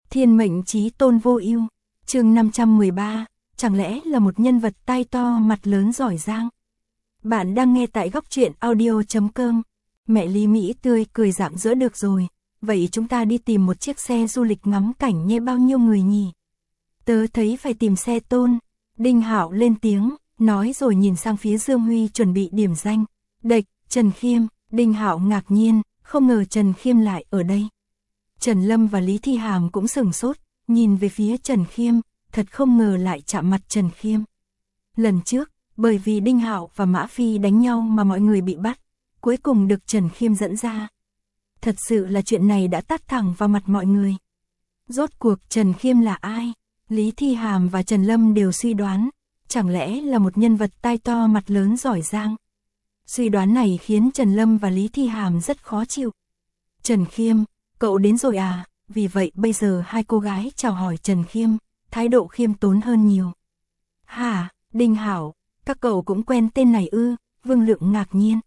Thiên mệnh chí tôn vô ưu. Chương 513, chẳng lẽ là một nhân vật tai to mặt lớn giỏi giang. Bạn đang nghe tại góc truyện audio.com. Mẹ Lý Mỹ tươi cười rạng rỡ được rồi, vậy chúng ta đi tìm một chiếc xe du lịch ngắm cảnh nhé, bao nhiêu người nhỉ? Tớ thấy phải tìm xe tôn. Đinh Hạo lên tiếng, nói rồi nhìn sang phía Dương Huy chuẩn bị điểm danh. Địch, Trần Khiêm. Đinh Hạo ngạc nhiên, không ngờ Trần Khiêm lại ở đây. Trần Lâm và Lý Thi Hàm cũng sửng sốt, nhìn về phía Trần Khiêm, thật không ngờ lại chạm mặt Trần Khiêm. Lần trước, bởi vì Đinh Hạo và Mã Phi đánh nhau mà mọi người bị bắt, cuối cùng được Trần Khiêm dẫn ra. Thật sự là chuyện này đã tát thẳng vào mặt mọi người. Rốt cuộc Trần Khiêm là ai? Lý Thi Hàm và Trần Lâm đều suy đoán, chẳng lẽ là một nhân vật tai to mặt lớn giỏi giang. Suy đoán này khiến Trần Lâm và Lý Thi Hàm rất khó chịu. Trần Khiêm, cậu đến rồi à? Vì vậy bây giờ hai cô gái chào hỏi Trần Khiêm, thái độ khiêm tốn hơn nhiều. Hả, Đinh Hạo, các cậu cũng quen tên này ư? Vương Lượng ngạc nhiên.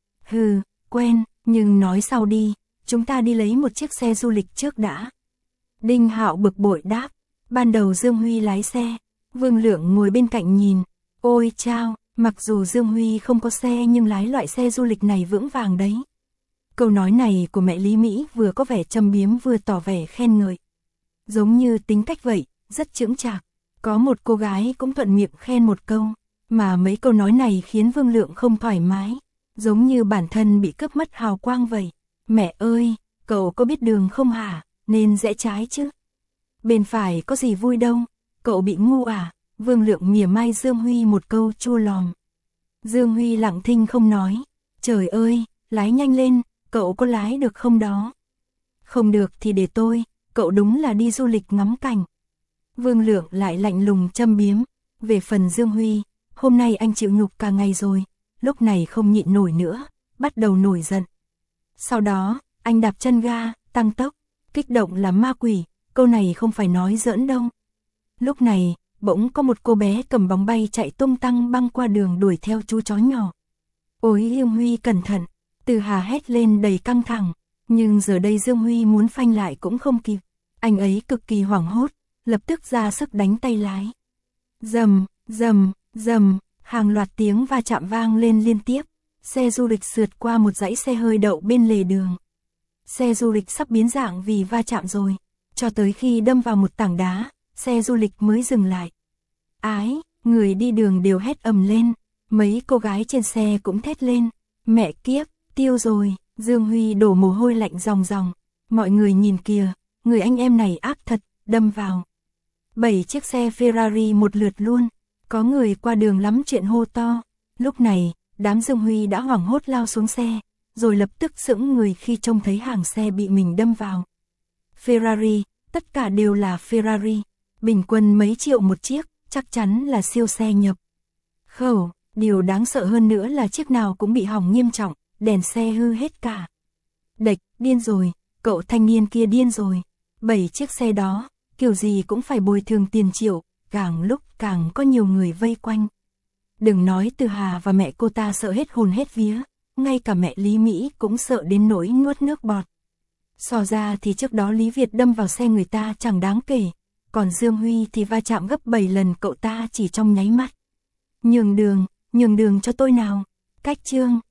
Hừ, quen, nhưng nói sau đi, chúng ta đi lấy một chiếc xe du lịch trước đã. Đinh Hạo bực bội đáp. Ban đầu Dương Huy lái xe, Vương Lượng ngồi bên cạnh nhìn. Ôi chao, mặc dù Dương Huy không có xe nhưng lái loại xe du lịch này vững vàng đấy. Câu nói này của mẹ Lý Mỹ vừa có vẻ châm biếm vừa tỏ vẻ khen ngợi. Giống như tính cách vậy, rất chững chạc. Có một cô gái cũng thuận miệng khen một câu, mà mấy câu nói này khiến Vương Lượng không thoải mái, giống như bản thân bị cướp mất hào quang vậy. Mẹ ơi, cậu có biết đường không hả? Nên rẽ trái chứ. Bên phải có gì vui đâu, cậu bị ngu à? Vương Lượng mỉa mai Dương Huy một câu chua lòm. Dương Huy lặng thinh không nói. Trời ơi, lái nhanh lên, cậu có lái được không đó? Không được thì để tôi, cậu đúng là đi du lịch ngắm cảnh. Vương Lượng lại lạnh lùng châm biếm. Về phần Dương Huy, hôm nay anh chịu nhục cả ngày rồi, lúc này không nhịn nổi nữa, bắt đầu nổi giận. Sau đó, anh đạp chân ga, tăng tốc, kích động là ma quỷ, câu này không phải nói giỡn đâu. Lúc này, bỗng có một cô bé cầm bóng bay chạy tung tăng băng qua đường đuổi theo chú chó nhỏ. Ôi Dương Huy cẩn thận, Từ Hà hét lên đầy căng thẳng, nhưng giờ đây Dương Huy muốn phanh lại cũng không kịp. Anh ấy cực kỳ hoảng hốt, lập tức ra sức đánh tay lái. Rầm, rầm, rầm, hàng loạt tiếng va chạm vang lên liên tiếp. Xe du lịch sượt qua một dãy xe hơi đậu bên lề đường. Xe du lịch sắp biến dạng vì va chạm rồi, cho tới khi đâm vào một tảng đá, xe du lịch mới dừng lại. Ái, người đi đường đều hét ầm lên, mấy cô gái trên xe cũng thét lên. Mẹ kiếp, tiêu rồi. Dương Huy đổ mồ hôi lạnh ròng ròng. Mọi người nhìn kìa, người anh em này ác thật, đâm vào 7 chiếc xe Ferrari một lượt luôn. Có người qua đường lắm chuyện hô to. Lúc này, đám Dương Huy đã hoảng hốt lao xuống xe, rồi lập tức sững người khi trông thấy hàng xe bị mình đâm vào. Ferrari, tất cả đều là Ferrari, bình quân mấy triệu một chiếc, chắc chắn là siêu xe nhập khẩu. Điều đáng sợ hơn nữa là chiếc nào cũng bị hỏng nghiêm trọng, đèn xe hư hết cả. Địch, điên rồi, cậu thanh niên kia điên rồi. 7 chiếc xe đó, kiểu gì cũng phải bồi thường tiền triệu, càng lúc càng có nhiều người vây quanh. Đừng nói Từ Hà và mẹ cô ta sợ hết hồn hết vía, ngay cả mẹ Lý Mỹ cũng sợ đến nỗi nuốt nước bọt. So ra thì trước đó Lý Việt đâm vào xe người ta chẳng đáng kể, còn Dương Huy thì va chạm gấp 7 lần cậu ta chỉ trong nháy mắt. Nhường đường cho tôi nào. Cách chương.